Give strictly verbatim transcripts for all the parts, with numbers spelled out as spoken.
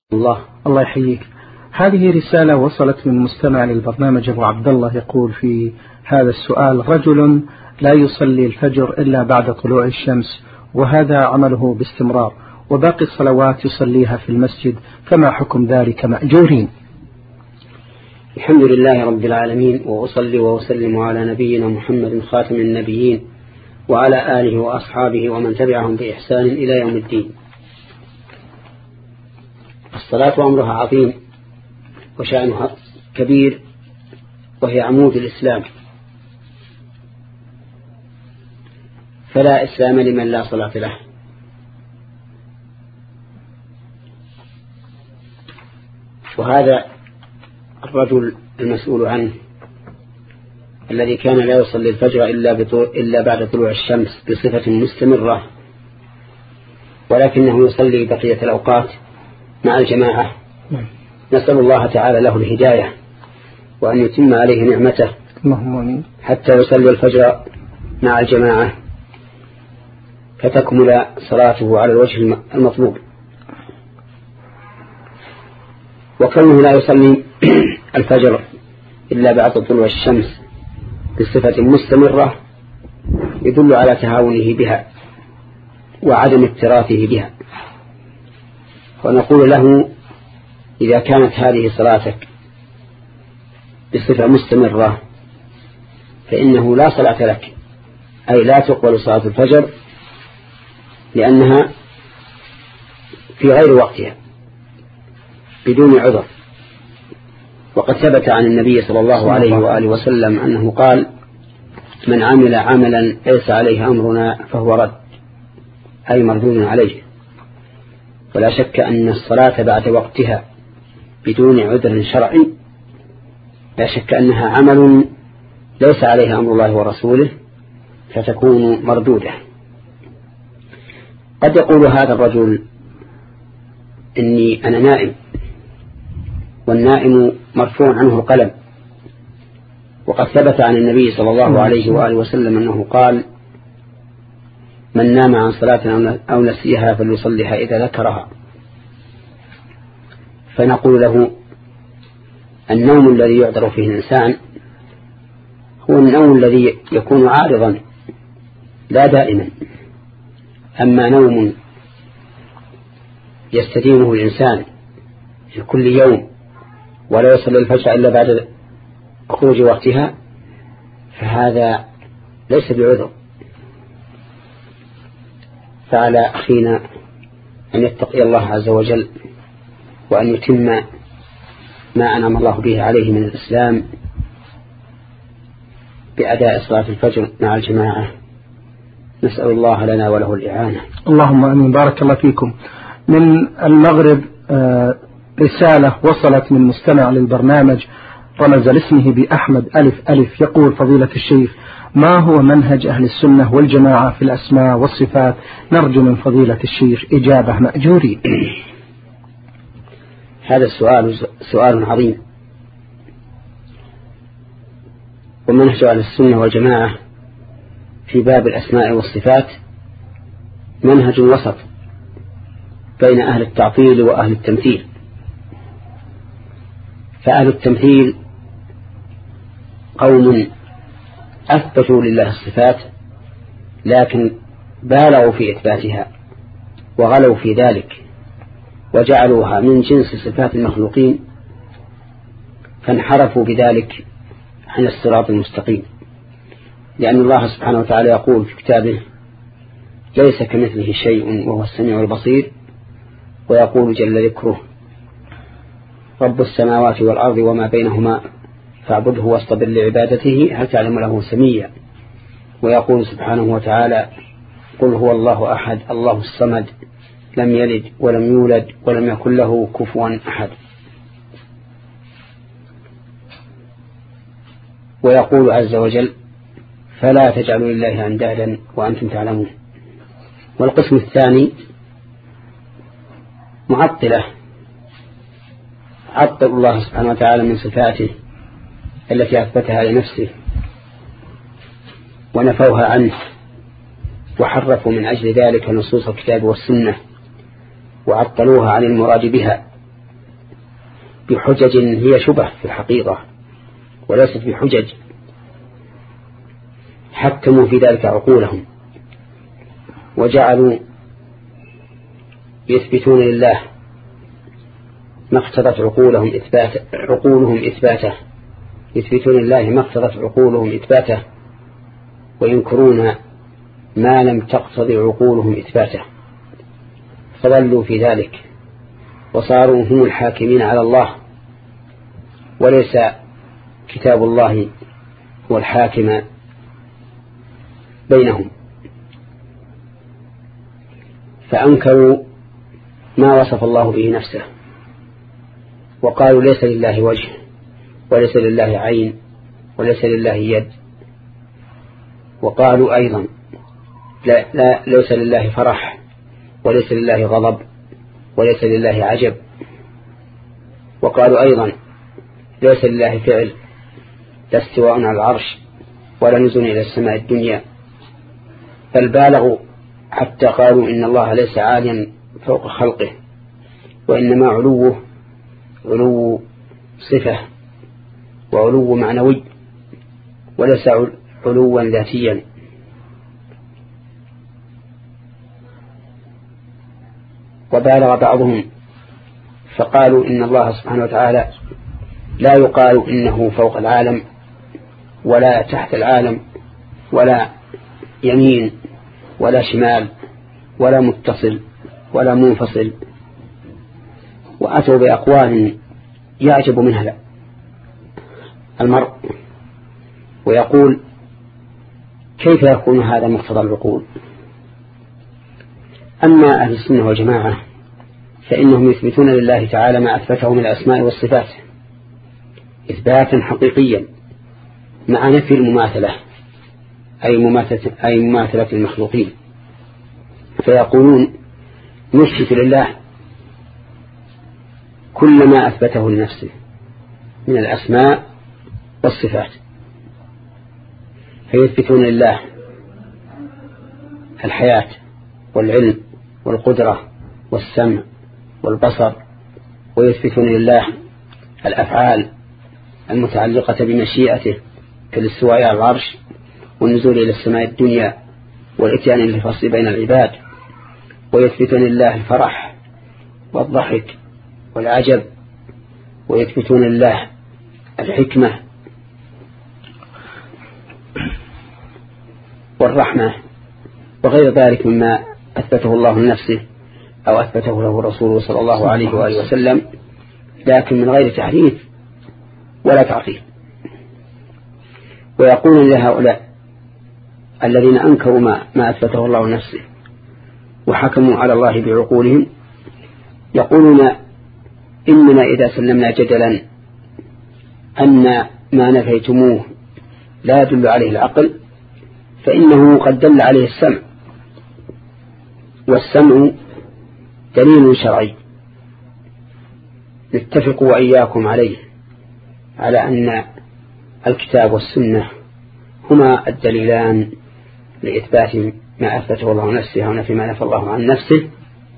الله الله يحييك. هذه رسالة وصلت من مستمع للبرنامج أبو عبد الله، يقول في هذا السؤال: رجل لا يصلي الفجر إلا بعد طلوع الشمس، وهذا عمله باستمرار، وباقي الصلوات يصليها في المسجد، فما حكم ذلك مأجورين؟ الحمد لله رب العالمين، وأصلي وأسلم على نبينا محمد خاتم النبيين وعلى آله وأصحابه ومن تبعهم بإحسان إلى يوم الدين. الصلاة أمرها عظيم وشأنها كبير، وهي عمود الإسلام، فلا إسلام لمن لا صلاة له. وهذا الرجل المسؤول عنه الذي كان لا يصلي الفجر إلا, إلا بعد طلوع الشمس بصفة مستمرة، ولكنه يصلي بقية الأوقات مع الجماعة، نسأل الله تعالى له الهداية وأن يتم عليه نعمته حتى يصلي الفجر مع الجماعة فتكمل صلاته على الوجه المطلوب. وكونه لا يصلي الفجر إلا بعد طلوع الشمس بصفة مستمرة يدل على تهاونه بها وعدم اكتراثه بها. ونقول له: إذا كانت هذه صلاتك بصفة مستمرة فإنه لا صلاة لك، أي لا تقبل صلاة الفجر لأنها في غير وقتها بدون عذر. وقد ثبت عن النبي صلى الله عليه وآله وسلم أنه قال: من عمل عملا ليس عليه أمرنا فهو رد، أي مردود عليه. ولا شك أن الصلاة بعد وقتها بدون عذر شرعي لا شك أنها عمل ليس عليه أمر الله ورسوله، فتكون مردودة. قد يقول هذا الرجل: إني أنا نائم، والنائم مرفوع عنه القلم. وقد ثبت عن النبي صلى الله عليه وآله وسلم أنه قال: من نام عن صلاة أو نسيها فليصليها إذا ذكرها. فنقول له: النوم الذي يعذر فيه الإنسان هو النوم الذي يكون عارضا لا دائما. أما نوم يستديمه الإنسان في كل يوم ولا يصل الفجر إلا بعد خروج وقتها فهذا ليس بعذر. فعلى أخينا أن يتقي الله عز وجل وأن يتم ما أنعم الله به عليه من الإسلام بأداء صلاة الفجر مع الجماعة. نسأل الله لنا وله الإعانة. اللهم آمين. بارك الله فيكم. من المغرب رسالة وصلت من مستمع للبرنامج رمز لاسمه بأحمد ألف ألف، يقول: فضيلة الشيخ، ما هو منهج أهل السنة والجماعة في الأسماء والصفات؟ نرجو من فضيلة الشيخ إجابة مأجورين. هذا السؤال سؤال عظيم. ومنهج أهل السنة والجماعة في باب الأسماء والصفات منهج وسط بين أهل التعطيل وأهل التمثيل. فأهل التمثيل قوم أثبتوا لله الصفات لكن بالغوا في إثباتها وغلوا في ذلك وجعلوها من جنس صفات المخلوقين، فانحرفوا بذلك عن الصراط المستقيم. لأن الله سبحانه وتعالى يقول في كتابه: ليس كمثله شيء وهو السميع البصير. ويقول جل ذكره: رب السماوات والأرض وما بينهما فاعبده واصطبر لعبادته هل تعلم له سميا. ويقول سبحانه وتعالى: قل هو الله أحد الله الصمد لم يلد ولم يولد ولم يكن له كفوا أحد. ويقول عز وجل: فلا تجعلوا لله أندادا وأنتم تعلمون. والقسم الثاني معطلة، عطل الله سبحانه وتعالى من صفاته التي أثبتها لنفسه ونفوها عنه، وحرفوا من أجل ذلك نصوص الكتاب والسنة وعطلوها عن المراد بها بحجج هي شبه في الحقيقة وليست بحجج، حكموا في ذلك عقولهم وجعلوا يثبتون لله ما اقتضت عقولهم إثبات عقولهم إثباته يثبتون لله ما اقتضت عقولهم إثباته وينكرون ما لم تقتضي عقولهم إثباته، فضلوا في ذلك وصاروا هم الحاكمين على الله، وليس كتاب الله هو الحاكم بينهم. فأنكروا ما وصف الله به نفسه وقالوا ليس لله وجه وليس لله عين وليس لله يد، وقالوا أيضا لا, لا ليس لله فرح وليس لله غضب وليس لله عجب، وقالوا أيضا ليس لله فعل لا استواء على العرش ولا نزول إلى السماء الدنيا، بل بالغوا حتى قالوا إن الله ليس عاليا فوق خلقه وإنما علوه علو صفة وعلو معنوي وليس علوا ذاتيا. وبالغ بعضهم فقالوا إن الله سبحانه وتعالى لا يقال إنه فوق العالم ولا تحت العالم ولا يمين ولا شمال ولا متصل ولا منفصل، وأتوا بأقوال يعجب منها المرء ويقول كيف يكون هذا مقتضى العقول؟ أما أهل السنة والجماعة فإنهم يثبتون لله تعالى ما أثبته من الأسماء والصفات إثباتا حقيقيا مع نفي المماثلة أي مماثلة, أي مماثلة المخلوقين، فيقولون نثبت لله كل ما أثبته لنفسه من الأسماء والصفات، فيثبتون لله الحياة والعلم والقدرة والسمع والبصر، ويثبتون لله الأفعال المتعلقة بمشيئته كالاستواء على العرش والنزول إلى السماء الدنيا والإتيان للفصل بين العباد، ويثبتون لله الفرح والضحك والعجب، ويثبتون لله الحكمة والرحمة وغير ذلك مما أثبته الله لنفسه أو أثبته له رسوله صلى الله عليه وآله وسلم، لكن من غير تحريف ولا تعطيل. ويقولون لهؤلاء الذين أنكروا ما, ما أثبته الله لنفسه وحكموا على الله بعقولهم، يقولون إننا إذا سلمنا جدلا أن ما نفيتموه لا يدل عليه العقل فإنه قد دل عليه السمع، والسمع دليل شرعي نتفق وإياكم عليه على أن الكتاب والسنة هما الدليلان لإثبات ما أثبته الله نفسه ونفي ما نفى الله عن نفسه.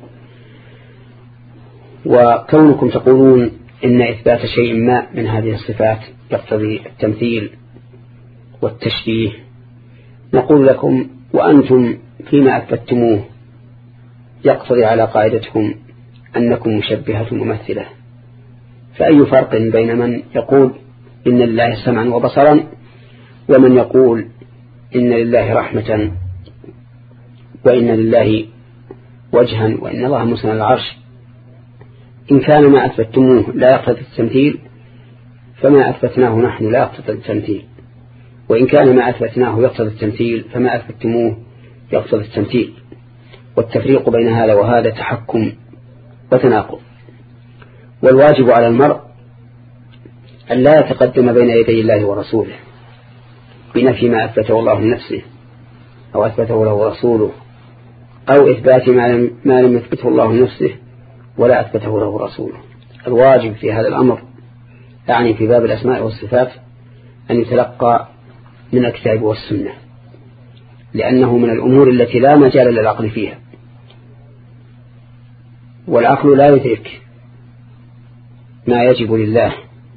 وكونكم تقولون إن إثبات شيء ما من هذه الصفات يقتضي التمثيل والتشبيه، نقول لكم وأنتم فيما أثبتموه يقتضي على قاعدتكم أنكم مشبهة ممثلة، فأي فرق بين من يقول إن لله سمعا وبصرا ومن يقول إن لله رحمة وإن لله وجها وإن الله مسند العرش؟ إن كان ما أثبتموه لا يقتضي التمثيل فما أثبتناه نحن لا يقتضي التمثيل، وإن كان ما أثبتناه يقتضي التمثيل فما أثبتموه يقتضي التمثيل، والتفريق بين هذا وهذا تحكم وتناقض. والواجب على المرء أن لا يتقدم بين يدي الله ورسوله بنفي ما أثبته الله لنفسه أو أثبته له رسوله أو إثبات ما لم يثبته الله لنفسه ولا أثبته له رسوله. الواجب في هذا الأمر يعني في باب الأسماء والصفات أن يتلقى من الكتاب والسنة، لأنه من الأمور التي لا مجال للعقل فيها، والعقل لا يدرك ما يجب لله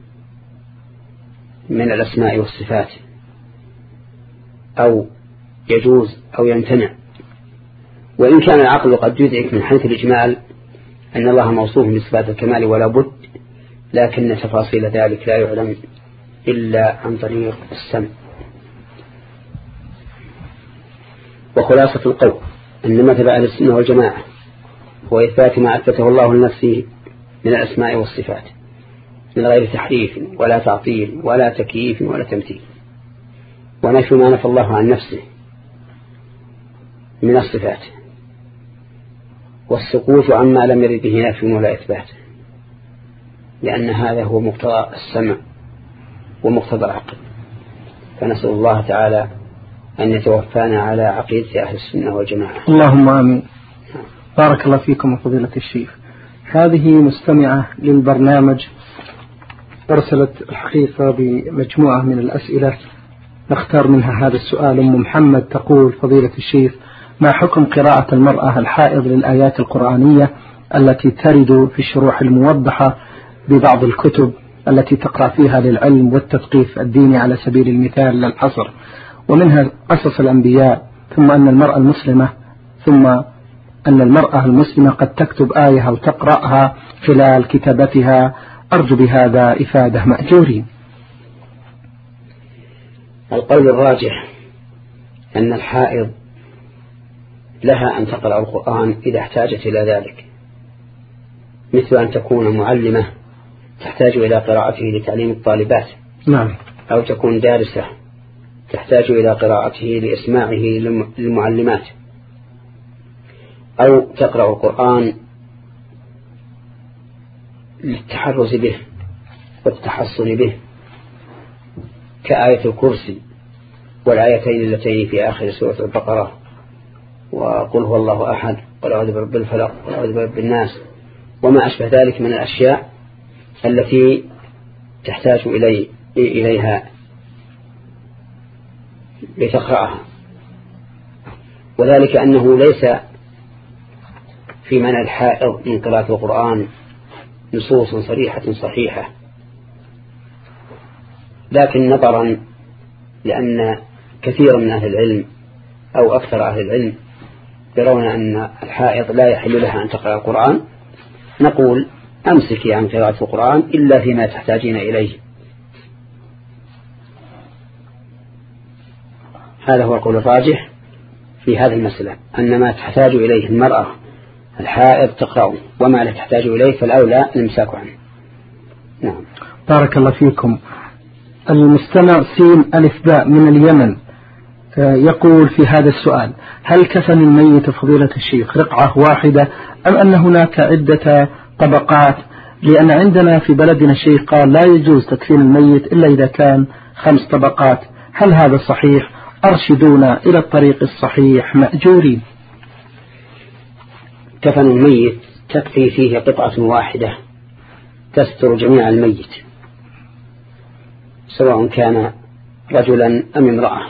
من الأسماء والصفات أو يجوز أو يمتنع. وإن كان العقل قد يدرك من حيث الإجمال أن الله موصوف بصفات الكمال ولا بد، لكن تفاصيل ذلك لا يعلم إلا عن طريق السمع. وخلاصة القول أن مذهب أهل السنة والجماعة هو إثبات ما أثبته الله لنفسه من الأسماء والصفات من غير تحريف ولا تعطيل ولا تكييف ولا تمثيل، ونفي ما نفى الله عن نفسه من الصفات، والسكوت عما لم يرد به نفي ولا إثبات، لأن هذا هو مقتضى السمع ومقتضى العقل. فنسأل الله تعالى أن يتوفانا على عقيدة أهل السنة والجماعة. اللهم آمين. بارك الله فيكم فضيلة الشيخ. هذه مستمعة للبرنامج أرسلت الحقيقة بمجموعة من الأسئلة، نختار منها هذا السؤال. أم محمد تقول: فضيلة الشيخ، ما حكم قراءة المرأة الحائض للآيات القرآنية التي ترد في الشروح الموضحة ببعض الكتب التي تقرأ فيها للعلم والتثقيف الديني على سبيل المثال لا الحصر، ومنها قصص الأنبياء، ثم أن المرأة المسلمة ثم أن المرأة المسلمة قد تكتب آية أو تقرأها خلال كتابتها، أرجو بهذا إفادة مأجورين. القول الراجح أن الحائض لها أن تقرأ القرآن إذا احتاجت إلى ذلك، مثل أن تكون معلمة تحتاج إلى قراءته لتعليم الطالبات، نعم، أو تكون دارسة تحتاج إلى قراءته لإسماعه للمعلمات، أو تقرأ القرآن للتحرز به والتحصن به كآية الكرسي والآيتين اللتين في آخر سورة البقرة وقل هو الله أحد قل أعوذ برب الفلق قل أعوذ برب الناس وما أشبه ذلك من الأشياء التي تحتاج إلي إليها لتقرأها. وذلك أنه ليس في منع الحائض من قراءة القرآن نصوص صريحة صحيحة، لكن نظرا لأن كثيرا من أهل العلم أو أكثر أهل العلم يرون أن الحائض لا يحل لها أن تقرأ القرآن، نقول أمسكي عن قراءة القرآن إلا فيما تحتاجين إليه. هذا هو القول الراجح في هذه المسألة، أن ما تحتاج إليه المرأة الحائض تقرأ، وما لا تحتاج إليه فالأولى الامساك عنه. نعم. بارك الله فيكم. المستمع سين ألف باء من اليمن يقول في هذا السؤال: هل كفن الميت فضيلة الشيخ رقعة واحدة أم أن هناك عدة طبقات؟ لأن عندنا في بلدنا الشيخ قال لا يجوز تكفين الميت إلا إذا كان خمس طبقات، هل هذا صحيح؟ أرشدونا إلى الطريق الصحيح مأجورين. كفن الميت تكفي فيه قطعة واحدة تستر جميع الميت، سواء كان رجلا أم امرأة.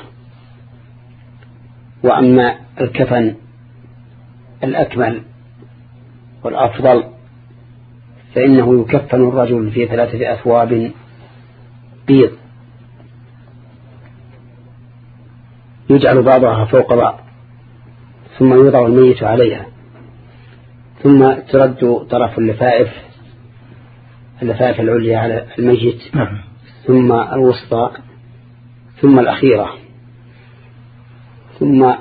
وأما الكفن الأكمل والأفضل فإنه يكفن الرجل في ثلاثة أثواب بيض يجعل بعضها فوق بعض، ثم يوضع الميت عليها، ثم ترد طرف اللفائف اللفائف العليا على الميت، ثم الوسطى، ثم الأخيرة، ثم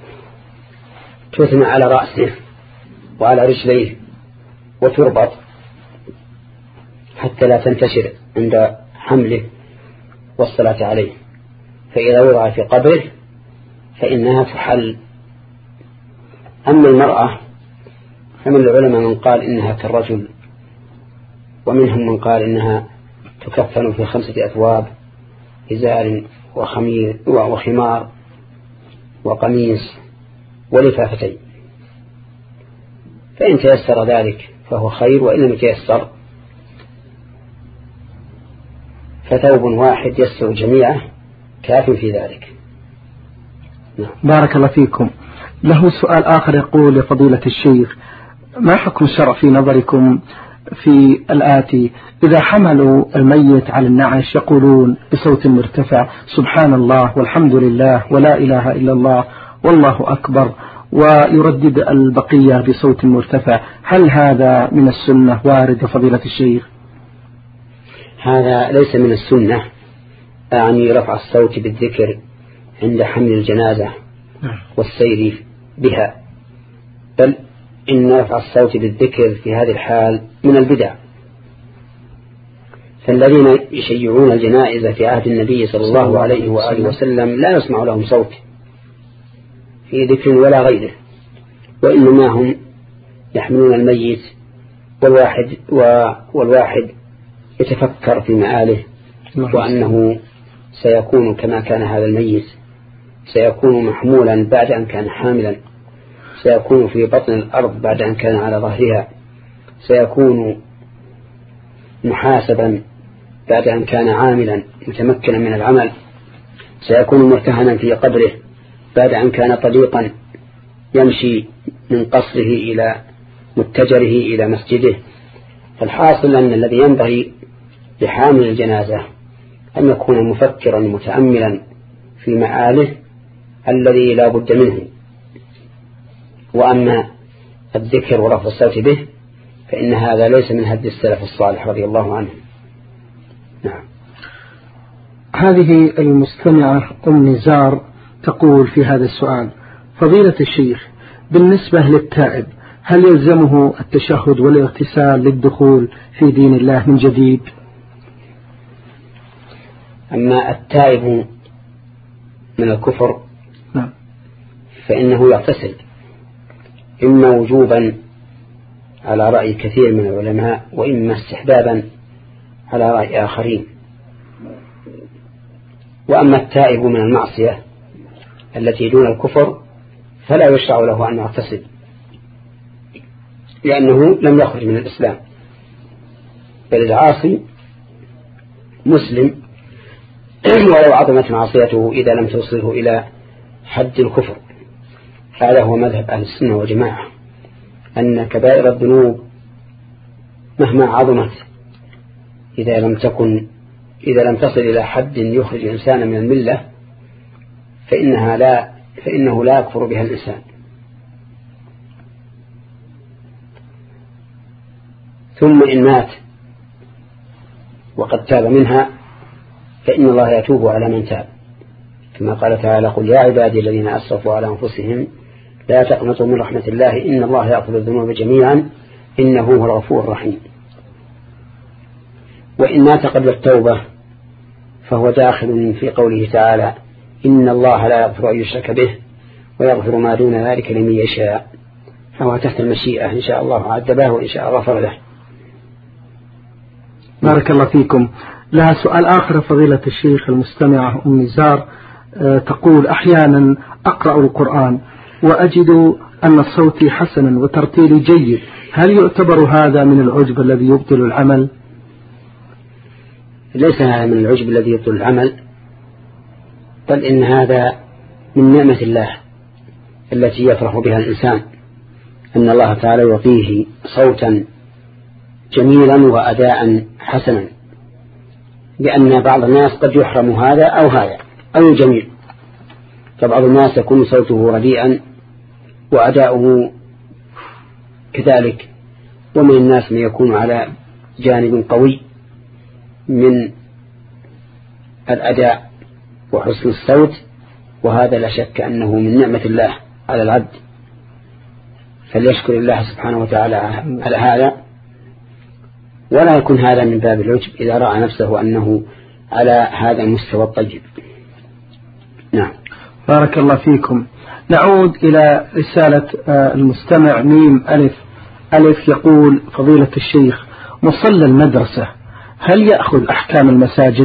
تثنى على رأسه وعلى رجليه وتربط حتى لا تنتشر عند حمله والصلاة عليه. فإذا وضع في قبره فإنها تحل. أما المرأة فمن العلماء من قال إنها كالرجل، ومنهم من قال إنها تكفن في خمسة أثواب: إزار وخمير وخمار وقميص ولفافتين. فإن تيسر ذلك فهو خير، وإن لم يتيسر فثوب واحد يستر جميعه كاف في ذلك. نعم. بارك الله فيكم. له سؤال آخر يقول: لفضيلة الشيخ، ما حكم الشرع في نظركم في الآتي: إذا حملوا الميت على النعش يقولون بصوت مرتفع سبحان الله والحمد لله ولا إله إلا الله والله أكبر، ويردد البقية بصوت مرتفع، هل هذا من السنة وارد فضيلة الشيخ؟ هذا ليس من السنة، أعني رفع الصوت بالذكر عند حمل الجنازة والسير بها، بل إن رفع الصوت بالذكر في هذه الحال من البدع. فالذين يشيعون الجنائز في عهد النبي صلى الله عليه وآله وسلم لا يسمع لهم صوت في ذكر ولا غيره، وإنما هم يحملون الميت والواحد, والواحد يتفكر في مآله، وأنه سيكون كما كان هذا الميت، سيكون محمولا بعد أن كان حاملا، سيكون في بطن الأرض بعد أن كان على ظهرها، سيكون محاسبا بعد أن كان عاملا متمكنا من العمل، سيكون مرتهنا في قبره بعد أن كان طليقا يمشي من قصره إلى متجره إلى مسجده. فالحاصل أن الذي ينبغي لحامل الجنازة أن يكون مفكرا متأملا في مآله الذي لا بد منه. وأما الذكر ورفع الصوت به فإن هذا ليس من هدي السلف الصالح رضي الله عنه. نعم. هذه المستمعة أم نزار تقول في هذا السؤال: فضيلة الشيخ، بالنسبة للتائب هل يلزمه التشهد والاغتسال للدخول في دين الله من جديد؟ أما التائب من الكفر نعم. فإنه يغتسل، إما وجوبا على رأي كثير من العلماء، وإما استحبابا على رأي آخرين. وأما التائب من المعصية التي دون الكفر فلا يشرع له أن يغتسل، لأنه لم يخرج من الإسلام، بل العاصي مسلم ولو عظمت معصيته إذا لم توصله إلى حد الكفر. هذا هو مذهب أهل السنة والجماعة، أن كبائر الذنوب مهما عظمت إذا لم تكن إذا لم تصل إلى حد يخرج الإنسان من الملة فإنها لا فإنه لا يكفر بها الإنسان. ثم إن مات وقد تاب منها فإن الله يتوب على من تاب، كما قال تعالى: قل يا عبادي الذين أسرفوا على أنفسهم لا تقنطوا من رحمة الله إن الله يغفر الذنوب جميعا إنه هو الغفور الرحيم. وإن مات قبل التوبة فهو داخل في قوله تعالى: إن الله لا يغفر أن يشرك به ويغفر ما دون ذلك لمن يشاء، فهو تحت المشيئة، إن شاء الله عذبه وإن شاء غفر له. بارك الله فيكم. لها سؤال آخر فضيلة الشيخ المستمعة أم نزار تقول: أحيانا أقرأ القرآن وأجد أن صوتي حسنا وترتيلي جيد، هل يعتبر هذا من العجب الذي يبطل العمل؟ ليس هذا من العجب الذي يبطل العمل، بل إن هذا من نعمة الله التي يفرح بها الإنسان، أن الله تعالى يعطيه صوتا جميلا وأداء حسنا، لأن بعض الناس قد يحرم هذا أو هذا أو الجميع. فبعض الناس يكون صوته رديئا وأداؤه كذلك، ومن الناس من يكون على جانب قوي من الأداء وحسن الصوت، وهذا لا شك أنه من نعمة الله على العبد، فليشكر الله سبحانه وتعالى على هذا، ولا يكون هذا من باب العجب إذا رأى نفسه أنه على هذا المستوى الطيب. نعم. بارك الله فيكم. نعود إلى رسالة المستمع ميم ألف ألف يقول: فضيلة الشيخ، مصلى المدرسة هل يأخذ أحكام المساجد؟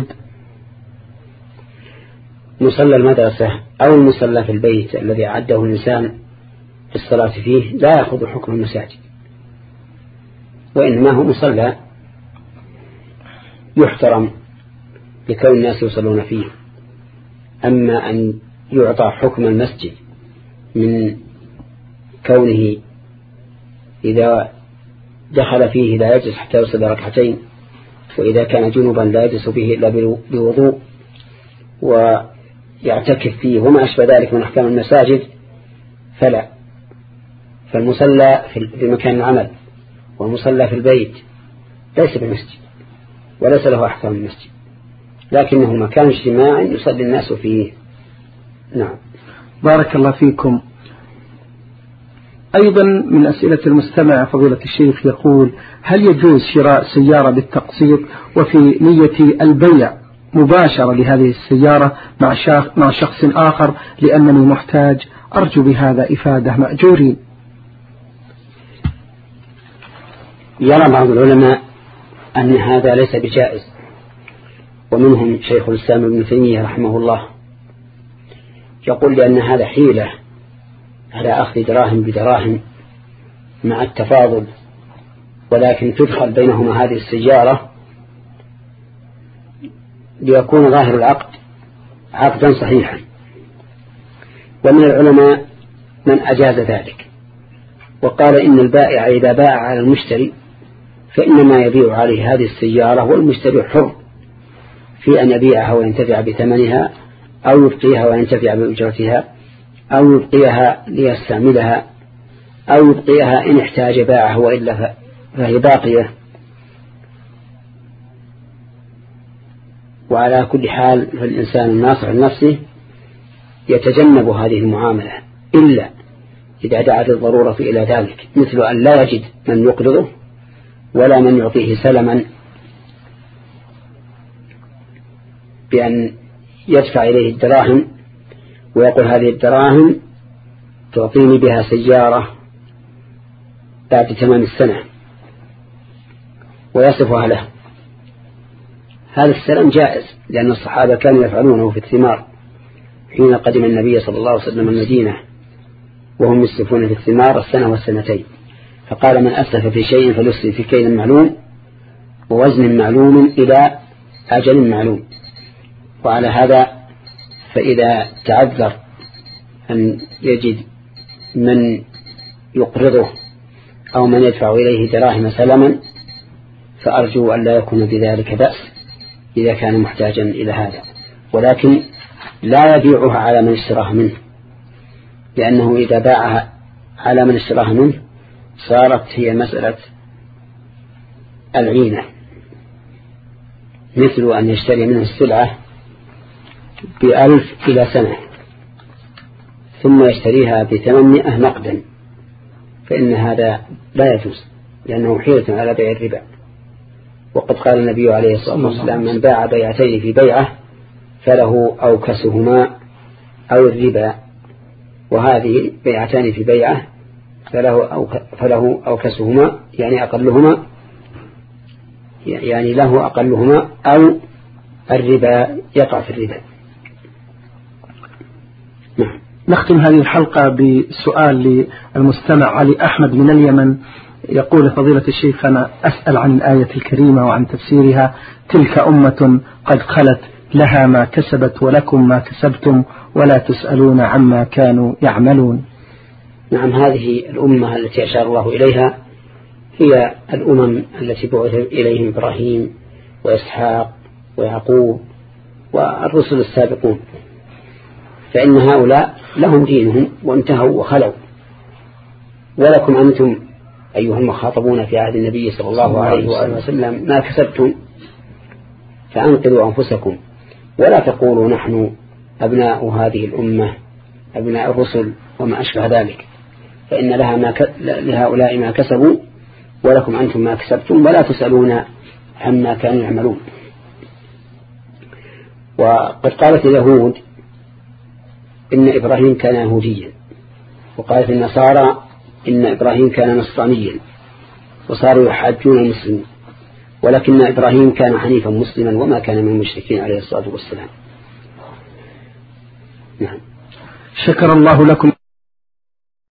مصلى المدرسة أو المصلى في البيت الذي أعده الإنسان في الصلاة فيه لا يأخذ حكم المساجد، وإنما هو مصلى يحترم لكون الناس يصلون فيه. أما أن يعطى حكم المسجد من كونه إذا دخل فيه لا يجلس حتى يصلي ركعتين، وإذا كان جنبا لا يجلس فيه إلا بوضوء، ويعتكف فيه وما أشبه ذلك من أحكام المساجد فلا. فالمصلى في مكان العمل والمصلى في البيت ليس بمسجد وليس له أحكام المسجد، لكنه مكان اجتماع يصلي الناس فيه. نعم. بارك الله فيكم. أيضا من أسئلة المستمع فضيلة الشيخ يقول: هل يجوز شراء سيارة بالتقسيط وفي نية البيع مباشرة لهذه السيارة مع شخص آخر لأنني محتاج، أرجو بهذا إفادة مأجورين؟ يرى بعض العلماء أن هذا ليس بجائز، ومنهم شيخ الإسلام ابن تيمية رحمه الله، يقول لأن هذا حيلة على أخذ دراهم بدراهم مع التفاضل، ولكن تدخل بينهما هذه السيارة ليكون ظاهر العقد عقدا صحيحا. ومن العلماء من أجاز ذلك وقال إن البائع إذا باع على المشتري فإنما يبيع عليه هذه السيارة، والمشتري حر في أن يبيعها وينتفع بثمنها أو يبقيها وينتفع بأجرتها أو يبقيها ليستعملها أو يبقيها إن احتاج باعه وإلا فهي باقية. وعلى كل حال فالإنسان الناصح لنفسه يتجنب هذه المعاملة إلا إذا دعت الضرورة إلى ذلك، مثل أن لا يجد من يقرضه ولا من يعطيه سلما بأن يدفع إليه الدراهم ويقول هذه الدراهم تعطيني بها سيارة بعد تمام السنة ويصفها له. هذا السلام جائز، لأن الصحابة كانوا يفعلونه في الثمار حين قدم النبي صلى الله عليه وسلم المدينة، وهم يسلفون في الثمار السنة والسنتين، فقال من أسلف في شيء فليسلف في كيل معلوم ووزن معلوم إلى أجل معلوم. وعلى هذا فإذا تعذر أن يجد من يقرضه أو من يدفع إليه دراهم سلما فأرجو أن لا يكون بذلك بأس إذا كان محتاجا إلى هذا، ولكن لا يبيعها على من اشتراها منه، لأنه إذا باعها على من اشتراها منه صارت هي مسألة العينة، مثل أن يشتري منه السلعة بألف إلى سنة ثم يشتريها بثمانمائة نقدا، فإن هذا لا يجوز لأنه حيلة على بيع الربا. وقد قال النبي عليه الصلاة والسلام من باع بيعتين في بيعة فله أوكسهما أو الربا، وهذه بيعتان في بيعة فله, أو فله أوكسهما يعني أقلهما يعني له أقلهما أو الربا يقع في الربا. نعم. نختم هذه الحلقة بسؤال للمستمع علي أحمد من اليمن، يقول فضيلة الشيخ: أنا أسأل عن الآية الكريمة وعن تفسيرها: تلك أمة قد خلت لها ما كسبت ولكم ما كسبتم ولا تسألون عما كانوا يعملون. نعم، هذه الأمة التي أشار الله إليها هي الأمم التي بعث إليهم إبراهيم وإسحاق ويعقوب والرسل السابقون، فإن هؤلاء لهم دينهم وانتهوا وخلوا، ولكم أنتم أيها المخاطبون في عهد النبي صلى الله عليه وآله وسلم ما كسبتم فأنقذوا أنفسكم، ولا تقولوا نحن أبناء هذه الأمة أبناء الرسل وما أشبه ذلك، فإن لها ما ك... لهؤلاء ما كسبوا ولكم أنتم ما كسبتم ولا تسألون عما كانوا يعملون. وقد قالت اليهود إن إبراهيم كان يهوديا، وقالت النصارى إن إبراهيم كان نصرانيا، وصاروا يحاجون المسلمين، ولكن إبراهيم كان حنيفا مسلما وما كان من المشركين عليه الصلاة والسلام. نعم. شكر الله لكم.